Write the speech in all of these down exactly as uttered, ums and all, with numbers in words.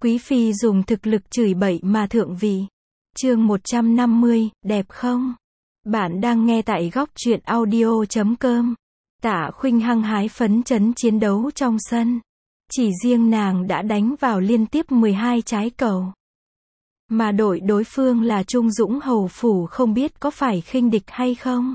Quý phi dùng thực lực chửi bậy mà thượng vị. Chương một trăm năm mươi, đẹp không? Bạn đang nghe tại góc truyện audio chấm com. Tạ Khuynh hăng hái phấn chấn chiến đấu trong sân. Chỉ riêng nàng đã đánh vào liên tiếp mười hai trái cầu. Mà đội đối phương là Trung Dũng hầu phủ không biết có phải khinh địch hay không.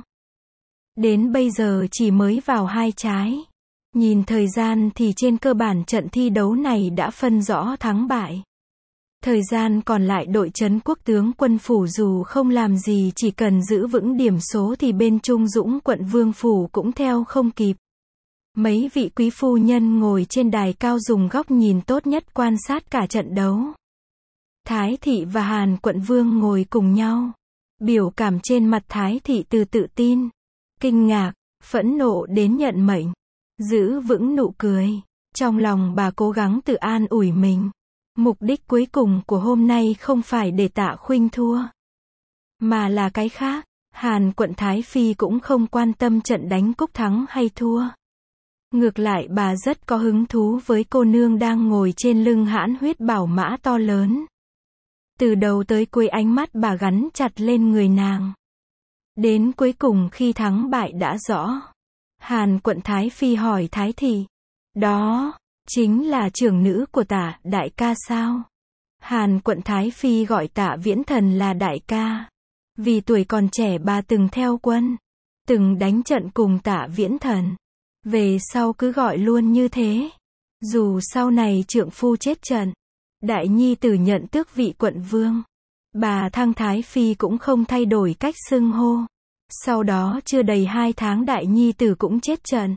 Đến bây giờ chỉ mới vào hai trái. Nhìn thời gian thì trên cơ bản trận thi đấu này đã phân rõ thắng bại. Thời gian còn lại đội trấn quốc tướng quân phủ dù không làm gì chỉ cần giữ vững điểm số thì bên Trung Dũng quận vương phủ cũng theo không kịp. Mấy vị quý phu nhân ngồi trên đài cao dùng góc nhìn tốt nhất quan sát cả trận đấu. Thái thị và Hàn quận vương ngồi cùng nhau. Biểu cảm trên mặt Thái thị từ tự tin, kinh ngạc, phẫn nộ đến nhận mệnh. Giữ vững nụ cười. Trong lòng bà cố gắng tự an ủi mình. Mục đích cuối cùng của hôm nay không phải để Tạ Khuynh thua, mà là cái khác. Hàn quận Thái Phi cũng không quan tâm trận đánh cúc thắng hay thua. Ngược lại bà rất có hứng thú với cô nương đang ngồi trên lưng hãn huyết bảo mã to lớn. Từ đầu tới cuối ánh mắt bà gắn chặt lên người nàng. Đến cuối cùng khi thắng bại đã rõ. Hàn quận Thái Phi hỏi Thái thị, đó chính là trưởng nữ của Tạ đại ca sao? Hàn quận Thái Phi gọi Tạ Viễn Thần là đại ca. Vì tuổi còn trẻ bà từng theo quân, từng đánh trận cùng Tạ Viễn Thần. Về sau cứ gọi luôn như thế. Dù sau này trượng phu chết trận, đại nhi tử nhận tước vị quận vương, bà Thăng Thái Phi cũng không thay đổi cách xưng hô. Sau đó chưa đầy hai tháng đại nhi tử cũng chết trận.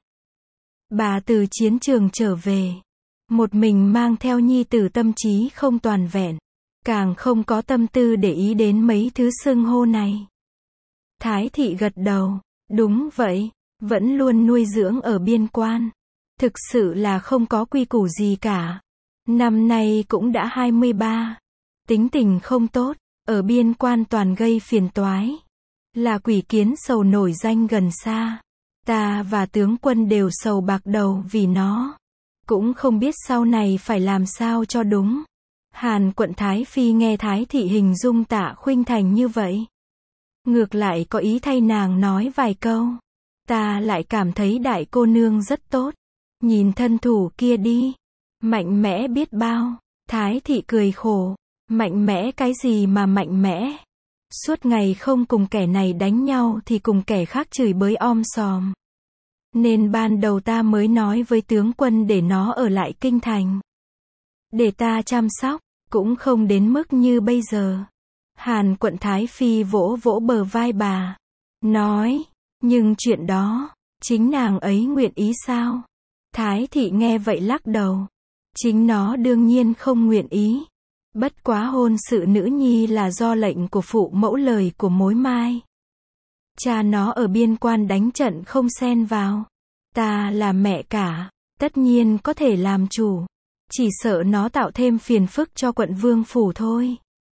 Bà từ chiến trường trở về, một mình mang theo nhi tử tâm trí không toàn vẹn, càng không có tâm tư để ý đến mấy thứ xưng hô này. Thái thị gật đầu, đúng vậy, vẫn luôn nuôi dưỡng ở biên quan. Thực sự là không có quy củ gì cả. Năm nay cũng đã hai mươi ba. Tính tình không tốt, ở biên quan toàn gây phiền toái. Là quỷ kiến sầu nổi danh gần xa. Ta và tướng quân đều sầu bạc đầu vì nó. Cũng không biết sau này phải làm sao cho đúng. Hàn quận Thái Phi nghe Thái thị hình dung Tạ Khuynh thành như vậy. Ngược lại có ý thay nàng nói vài câu. Ta lại cảm thấy đại cô nương rất tốt. Nhìn thân thủ kia đi. Mạnh mẽ biết bao. Thái thị cười khổ. Mạnh mẽ cái gì mà mạnh mẽ? Suốt ngày không cùng kẻ này đánh nhau thì cùng kẻ khác chửi bới om sòm. Nên ban đầu ta mới nói với tướng quân để nó ở lại kinh thành. Để ta chăm sóc, cũng không đến mức như bây giờ. Hàn quận Thái Phi vỗ vỗ bờ vai bà. Nói, nhưng chuyện đó, chính nàng ấy nguyện ý sao? Thái thị nghe vậy lắc đầu. Chính nó đương nhiên không nguyện ý. Bất quá hôn sự nữ nhi là do lệnh của phụ mẫu lời của mối mai. Cha nó ở biên quan đánh trận không xen vào. Ta là mẹ cả, tất nhiên có thể làm chủ. Chỉ sợ nó tạo thêm phiền phức cho quận vương phủ thôi.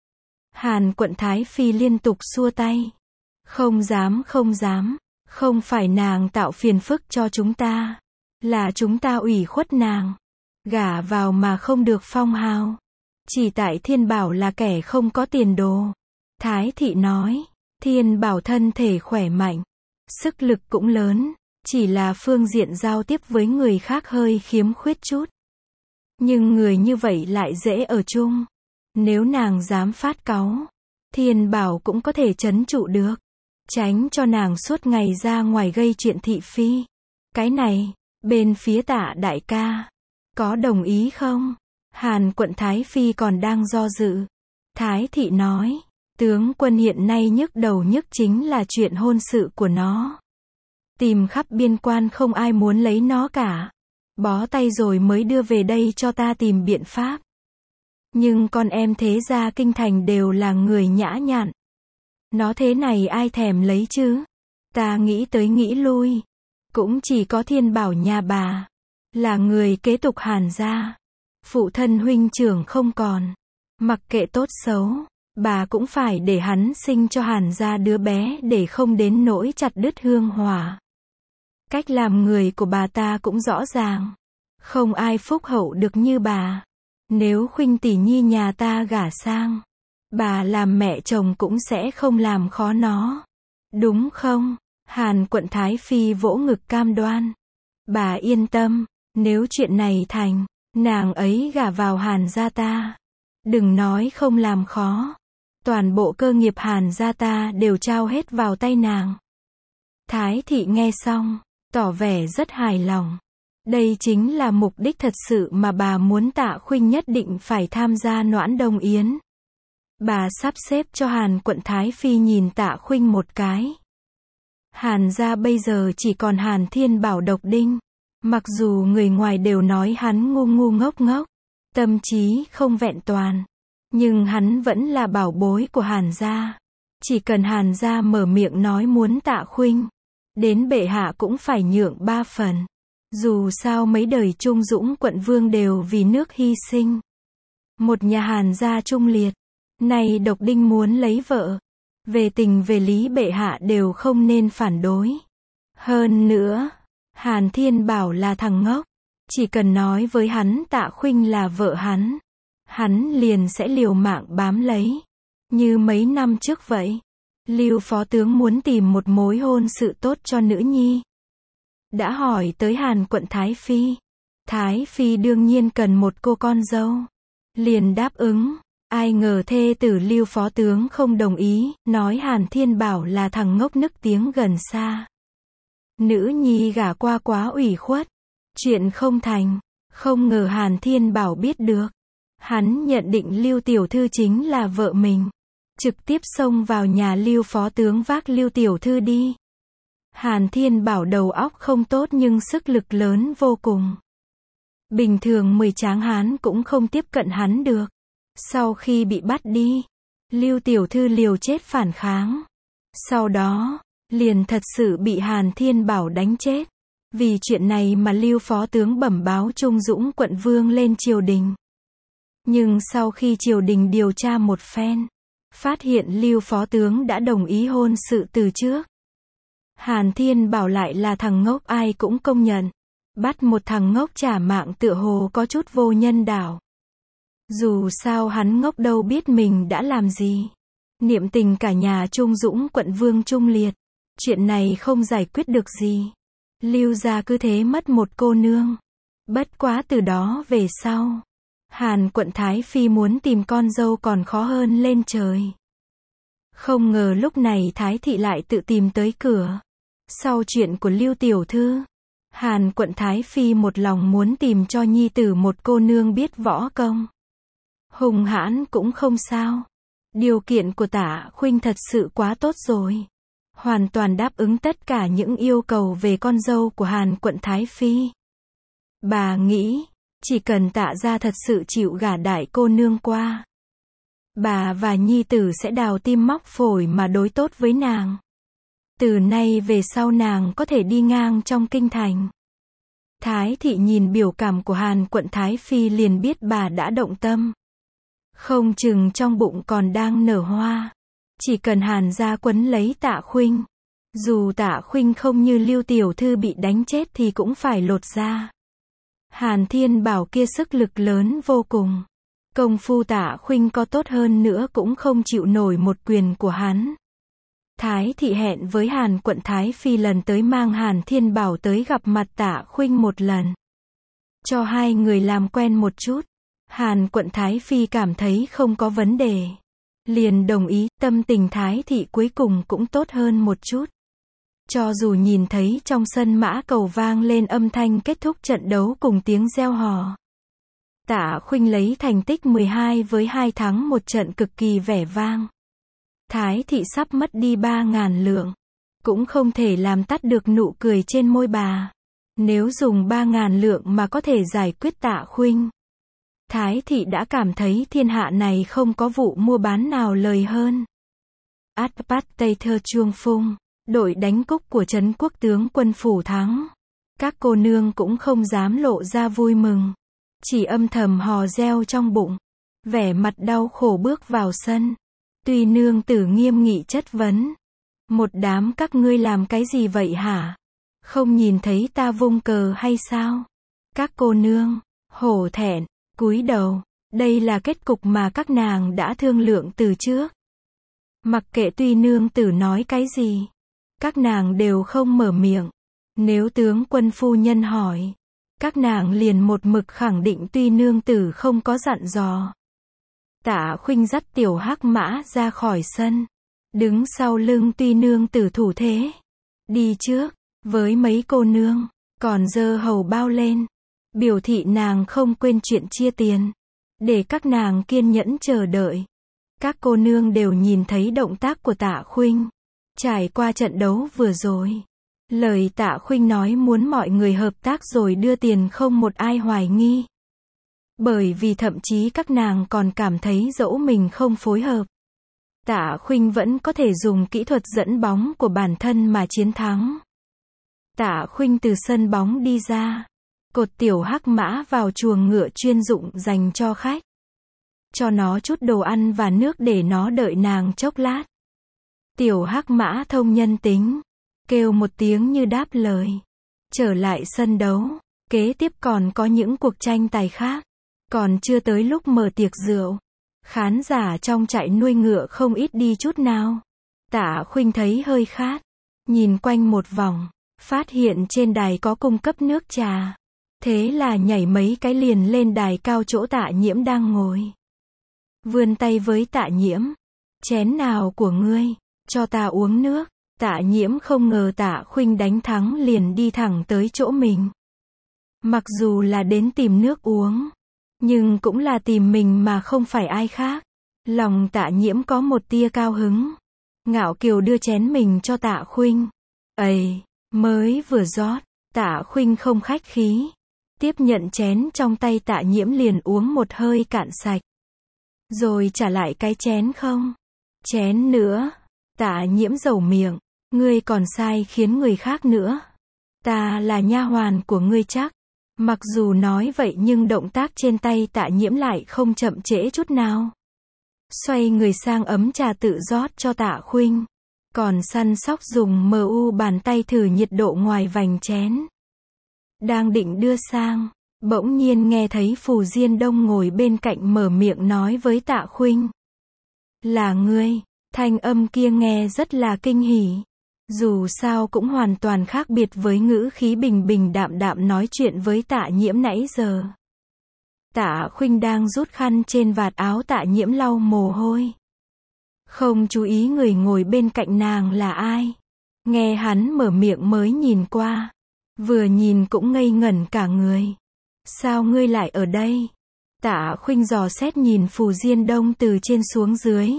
Hàn quận Thái Phi liên tục xua tay. Không dám không dám, không phải nàng tạo phiền phức cho chúng ta. Là chúng ta ủy khuất nàng. Gả vào mà không được phong hào. Chỉ tại Thiên Bảo là kẻ không có tiền đồ. Thái thị nói, Thiên Bảo thân thể khỏe mạnh, sức lực cũng lớn, chỉ là phương diện giao tiếp với người khác hơi khiếm khuyết chút. Nhưng người như vậy lại dễ ở chung. Nếu nàng dám phát cáu, Thiên Bảo cũng có thể trấn trụ được. Tránh cho nàng suốt ngày ra ngoài gây chuyện thị phi. Cái này, bên phía Tạ đại ca, có đồng ý không? Hàn quận Thái Phi còn đang do dự. Thái thị nói, tướng quân hiện nay nhức đầu nhức chính là chuyện hôn sự của nó. Tìm khắp biên quan không ai muốn lấy nó cả. Bó tay rồi mới đưa về đây cho ta tìm biện pháp. Nhưng con em thế gia kinh thành đều là người nhã nhặn. Nó thế này ai thèm lấy chứ? Ta nghĩ tới nghĩ lui. Cũng chỉ có Thiên Bảo nhà bà. Là người kế tục Hàn gia. Phụ thân huynh trưởng không còn. Mặc kệ tốt xấu, bà cũng phải để hắn sinh cho Hàn gia đứa bé để không đến nỗi chặt đứt hương hỏa. Cách làm người của bà ta cũng rõ ràng. Không ai phúc hậu được như bà. Nếu Khuynh tỷ nhi nhà ta gả sang, bà làm mẹ chồng cũng sẽ không làm khó nó. Đúng không? Hàn Quận Thái Phi vỗ ngực cam đoan. Bà yên tâm, nếu chuyện này thành, nàng ấy gả vào Hàn gia ta. Đừng nói không làm khó. Toàn bộ cơ nghiệp Hàn gia ta đều trao hết vào tay nàng. Thái thị nghe xong, tỏ vẻ rất hài lòng. Đây chính là mục đích thật sự mà bà muốn Tạ Khuynh nhất định phải tham gia Noãn Đông Yến. Bà sắp xếp cho Hàn Quận Thái Phi nhìn Tạ Khuynh một cái. Hàn gia bây giờ chỉ còn Hàn Thiên Bảo độc đinh. Mặc dù người ngoài đều nói hắn ngu ngu ngốc ngốc, tâm trí không vẹn toàn, nhưng hắn vẫn là bảo bối của Hàn gia. Chỉ cần Hàn gia mở miệng nói muốn Tạ Khuynh, đến bệ hạ cũng phải nhượng ba phần. Dù sao mấy đời Trung Dũng quận vương đều vì nước hy sinh. Một nhà Hàn gia trung liệt, nay độc đinh muốn lấy vợ. Về tình về lý bệ hạ đều không nên phản đối. Hơn nữa, Hàn Thiên Bảo là thằng ngốc. Chỉ cần nói với hắn Tạ Khuynh là vợ hắn, hắn liền sẽ liều mạng bám lấy. Như mấy năm trước vậy. Lưu phó tướng muốn tìm một mối hôn sự tốt cho nữ nhi. Đã hỏi tới Hàn Quận Thái Phi. Thái Phi đương nhiên cần một cô con dâu. Liền đáp ứng. Ai ngờ thê tử Lưu phó tướng không đồng ý, nói Hàn Thiên Bảo là thằng ngốc nức tiếng gần xa. Nữ nhi gả qua quá ủy khuất. Chuyện không thành. Không ngờ Hàn Thiên Bảo biết được. Hắn nhận định Lưu tiểu thư chính là vợ mình. Trực tiếp xông vào nhà Lưu phó tướng vác Lưu tiểu thư đi. Hàn Thiên Bảo đầu óc không tốt nhưng sức lực lớn vô cùng. Bình thường mười tráng hán cũng không tiếp cận hắn được. Sau khi bị bắt đi, Lưu tiểu thư liều chết phản kháng. Sau đó, liền thật sự bị Hàn Thiên Bảo đánh chết. Vì chuyện này mà Lưu phó tướng bẩm báo Trung Dũng quận vương lên triều đình. Nhưng sau khi triều đình điều tra một phen, phát hiện Lưu phó tướng đã đồng ý hôn sự từ trước. Hàn Thiên Bảo lại là thằng ngốc ai cũng công nhận. Bắt một thằng ngốc trả mạng tựa hồ có chút vô nhân đạo. Dù sao hắn ngốc đâu biết mình đã làm gì. Niệm tình cả nhà Trung Dũng quận vương trung liệt. Chuyện này không giải quyết được gì. Lưu gia cứ thế mất một cô nương. Bất quá từ đó về sau, Hàn Quận Thái Phi muốn tìm con dâu còn khó hơn lên trời. Không ngờ lúc này Thái thị lại tự tìm tới cửa. Sau chuyện của Lưu tiểu thư, Hàn Quận Thái Phi một lòng muốn tìm cho nhi tử một cô nương biết võ công. Hùng hãn cũng không sao. Điều kiện của Tạ Khuynh thật sự quá tốt rồi. Hoàn toàn đáp ứng tất cả những yêu cầu về con dâu của Hàn Quận Thái Phi. Bà nghĩ, chỉ cần Tạ gia thật sự chịu gả đại cô nương qua, bà và nhi tử sẽ đào tim móc phổi mà đối tốt với nàng. Từ nay về sau nàng có thể đi ngang trong kinh thành. Thái thị nhìn biểu cảm của Hàn Quận Thái Phi liền biết bà đã động tâm. Không chừng trong bụng còn đang nở hoa. Chỉ cần Hàn gia quấn lấy Tạ Khuynh, dù Tạ Khuynh không như Lưu tiểu thư bị đánh chết thì cũng phải lột da. Hàn Thiên Bảo kia sức lực lớn vô cùng. Công phu Tạ Khuynh có tốt hơn nữa cũng không chịu nổi một quyền của hắn. Thái thị hẹn với Hàn Quận Thái Phi lần tới mang Hàn Thiên Bảo tới gặp mặt Tạ Khuynh một lần. Cho hai người làm quen một chút. Hàn Quận Thái Phi cảm thấy không có vấn đề. Liền đồng ý, tâm tình Thái thị cuối cùng cũng tốt hơn một chút. Cho dù nhìn thấy trong sân mã cầu vang lên âm thanh kết thúc trận đấu cùng tiếng reo hò. Tạ Khuynh lấy thành tích mười hai với hai thắng một trận cực kỳ vẻ vang. Thái thị sắp mất đi ba ngàn lượng. Cũng không thể làm tắt được nụ cười trên môi bà. Nếu dùng ba ngàn lượng mà có thể giải quyết Tạ Khuynh, Thái thị đã cảm thấy thiên hạ này không có vụ mua bán nào lời hơn. Atpat Tây Thơ Chuông Phung, đội đánh cúc của Trấn Quốc tướng quân phủ thắng. Các cô nương cũng không dám lộ ra vui mừng. Chỉ âm thầm hò reo trong bụng. Vẻ mặt đau khổ bước vào sân. Tuy nương tử nghiêm nghị chất vấn. Một đám các ngươi làm cái gì vậy hả? Không nhìn thấy ta vung cờ hay sao? Các cô nương, hổ thẹn, cúi đầu. Đây là kết cục mà các nàng đã thương lượng từ trước. Mặc kệ Tuy nương tử nói cái gì, các nàng đều không mở miệng. Nếu tướng quân phu nhân hỏi, các nàng liền một mực khẳng định Tuy nương tử không có dặn dò. Tạ Khuynh dắt tiểu hắc mã ra khỏi sân, đứng sau lưng Tuy nương tử thủ thế. Đi trước, với mấy cô nương, còn giơ hầu bao lên, biểu thị nàng không quên chuyện chia tiền, để các nàng kiên nhẫn chờ đợi. Các cô nương đều nhìn thấy động tác của Tạ Khuynh. Trải qua trận đấu vừa rồi, lời Tạ Khuynh nói muốn mọi người hợp tác rồi đưa tiền không một ai hoài nghi. Bởi vì thậm chí các nàng còn cảm thấy dẫu mình không phối hợp, Tạ Khuynh vẫn có thể dùng kỹ thuật dẫn bóng của bản thân mà chiến thắng. Tạ Khuynh từ sân bóng đi ra, cột tiểu hắc mã vào chuồng ngựa chuyên dụng dành cho khách. Cho nó chút đồ ăn và nước để nó đợi nàng chốc lát. Tiểu hắc mã thông nhân tính, kêu một tiếng như đáp lời. Trở lại sân đấu, kế tiếp còn có những cuộc tranh tài khác. Còn chưa tới lúc mở tiệc rượu, khán giả trong trại nuôi ngựa không ít đi chút nào. Tạ Khuynh thấy hơi khát, nhìn quanh một vòng, phát hiện trên đài có cung cấp nước trà. Thế là nhảy mấy cái liền lên đài cao chỗ Tạ Nhiễm đang ngồi. Vươn tay với Tạ Nhiễm. Chén nào của ngươi, cho ta uống nước. Tạ Nhiễm không ngờ Tạ Khuynh đánh thắng liền đi thẳng tới chỗ mình. Mặc dù là đến tìm nước uống, nhưng cũng là tìm mình mà không phải ai khác. Lòng Tạ Nhiễm có một tia cao hứng. Ngạo kiều đưa chén mình cho Tạ Khuynh. Ây, mới vừa rót, Tạ Khuynh không khách khí. Tiếp nhận chén trong tay Tạ Nhiễm liền uống một hơi cạn sạch. Rồi trả lại cái chén không? Chén nữa. Tạ Nhiễm dầu miệng. Ngươi còn sai khiến người khác nữa. Ta là nha hoàn của ngươi chắc. Mặc dù nói vậy nhưng động tác trên tay Tạ Nhiễm lại không chậm trễ chút nào. Xoay người sang ấm trà tự rót cho Tạ Khuynh. Còn săn sóc dùng mờ u bàn tay thử nhiệt độ ngoài vành chén. Đang định đưa sang, bỗng nhiên nghe thấy Phù Diên Đông ngồi bên cạnh mở miệng nói với Tạ Khuynh. Là ngươi, thanh âm kia nghe rất là kinh hỉ. Dù sao cũng hoàn toàn khác biệt với ngữ khí bình bình đạm đạm nói chuyện với Tạ Nhiễm nãy giờ. Tạ Khuynh đang rút khăn trên vạt áo Tạ Nhiễm lau mồ hôi. Không chú ý người ngồi bên cạnh nàng là ai. Nghe hắn mở miệng mới nhìn qua. Vừa nhìn cũng ngây ngẩn cả người. Sao ngươi lại ở đây? Tạ Khuynh dò xét nhìn Phù Diên Đông từ trên xuống dưới.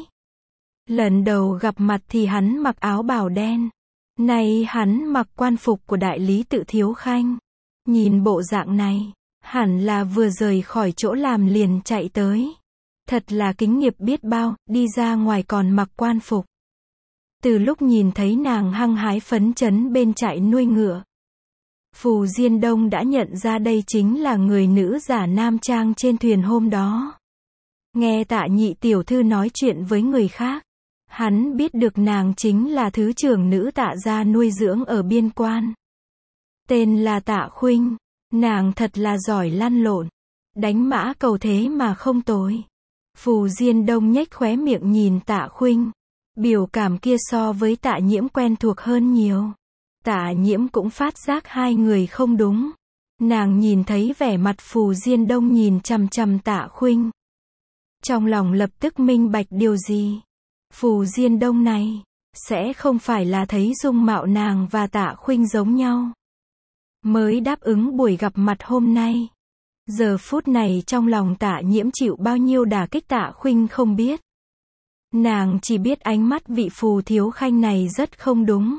Lần đầu gặp mặt thì hắn mặc áo bào đen. Nay hắn mặc quan phục của đại lý Tự Thiếu Khanh. Nhìn bộ dạng này, hẳn là vừa rời khỏi chỗ làm liền chạy tới. Thật là kính nghiệp biết bao, đi ra ngoài còn mặc quan phục. Từ lúc nhìn thấy nàng hăng hái phấn chấn bên trại nuôi ngựa, Phù Diên Đông đã nhận ra đây chính là người nữ giả nam trang trên thuyền hôm đó. Nghe Tạ nhị tiểu thư nói chuyện với người khác, hắn biết được nàng chính là thứ trưởng nữ Tạ gia nuôi dưỡng ở biên quan. Tên là Tạ Khuynh, nàng thật là giỏi lăn lộn, đánh mã cầu thế mà không tồi. Phù Diên Đông nhếch khóe miệng nhìn Tạ Khuynh, biểu cảm kia so với Tạ Nhiễm quen thuộc hơn nhiều. Tạ Nhiễm cũng phát giác hai người không đúng. Nàng nhìn thấy vẻ mặt Phù Diên Đông nhìn chằm chằm Tạ Khuynh. Trong lòng lập tức minh bạch điều gì. Phù Diên Đông này, sẽ không phải là thấy dung mạo nàng và Tạ Khuynh giống nhau, mới đáp ứng buổi gặp mặt hôm nay. Giờ phút này trong lòng Tạ Nhiễm chịu bao nhiêu đả kích Tạ Khuynh không biết. Nàng chỉ biết ánh mắt vị Phù Thiếu Khanh này rất không đúng.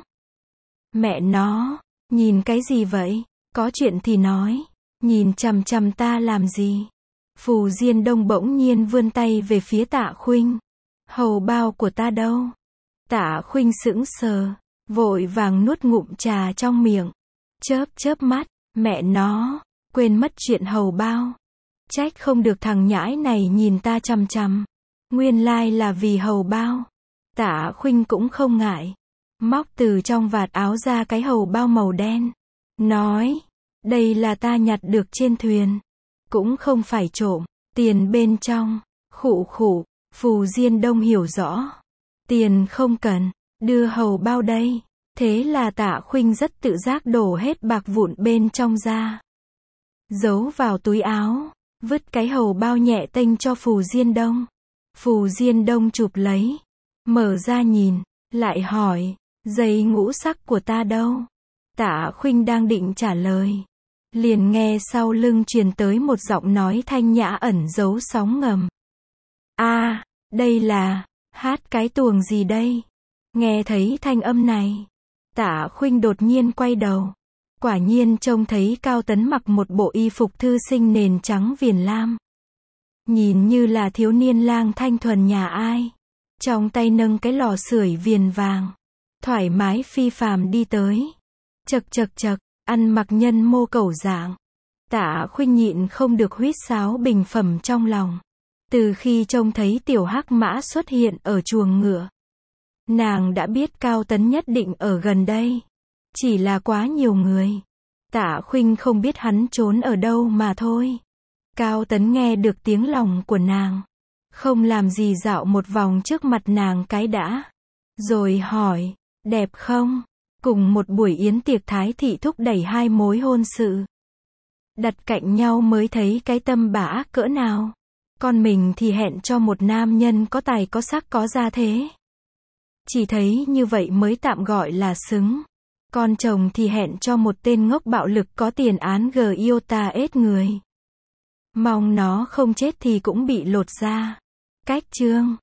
Mẹ nó, nhìn cái gì vậy? Có chuyện thì nói, nhìn chằm chằm ta làm gì? Phù Diên Đông bỗng nhiên vươn tay về phía Tạ Khuynh. Hầu bao của ta đâu? Tạ Khuynh sững sờ, vội vàng nuốt ngụm trà trong miệng. Chớp chớp mắt, mẹ nó, quên mất chuyện hầu bao. Trách không được thằng nhãi này nhìn ta chằm chằm. Nguyên lai là vì hầu bao. Tạ Khuynh cũng không ngại. Móc từ trong vạt áo ra cái hầu bao màu đen. Nói, đây là ta nhặt được trên thuyền. Cũng không phải trộm. Tiền bên trong, khụ khụ, Phù Diên Đông hiểu rõ. Tiền không cần, đưa hầu bao đây. Thế là Tạ Khuynh rất tự giác đổ hết bạc vụn bên trong ra. Giấu vào túi áo, vứt cái hầu bao nhẹ tênh cho Phù Diên Đông. Phù Diên Đông chụp lấy, mở ra nhìn, lại hỏi, giày ngũ sắc của ta đâu? Tạ Khuynh đang định trả lời, liền nghe sau lưng truyền tới một giọng nói thanh nhã ẩn giấu sóng ngầm. A, à, đây là, hát cái tuồng gì đây? Nghe thấy thanh âm này, Tạ Khuynh đột nhiên quay đầu. Quả nhiên trông thấy Cao Tấn mặc một bộ y phục thư sinh nền trắng viền lam. Nhìn như là thiếu niên lang thanh thuần nhà ai. Trong tay nâng cái lò sưởi viền vàng. Thoải mái phi phàm đi tới. Chậc chậc chậc, ăn mặc nhân mô cẩu dạng. Tạ Khuynh nhịn không được huýt sáo bình phẩm trong lòng. Từ khi trông thấy tiểu hắc mã xuất hiện ở chuồng ngựa, nàng đã biết Cao Tấn nhất định ở gần đây. Chỉ là quá nhiều người. Tạ Khuynh không biết hắn trốn ở đâu mà thôi. Cao Tấn nghe được tiếng lòng của nàng. Không làm gì dạo một vòng trước mặt nàng cái đã. Rồi hỏi, đẹp không? Cùng một buổi yến tiệc thái thị thúc đẩy hai mối hôn sự. Đặt cạnh nhau mới thấy cái tâm bà ác cỡ nào. Con mình thì hẹn cho một nam nhân có tài có sắc có gia thế. Chỉ thấy như vậy mới tạm gọi là xứng. Con chồng thì hẹn cho một tên ngốc bạo lực có tiền án gờ yêu ta ết người. Mong nó không chết thì cũng bị lột da. Cách chương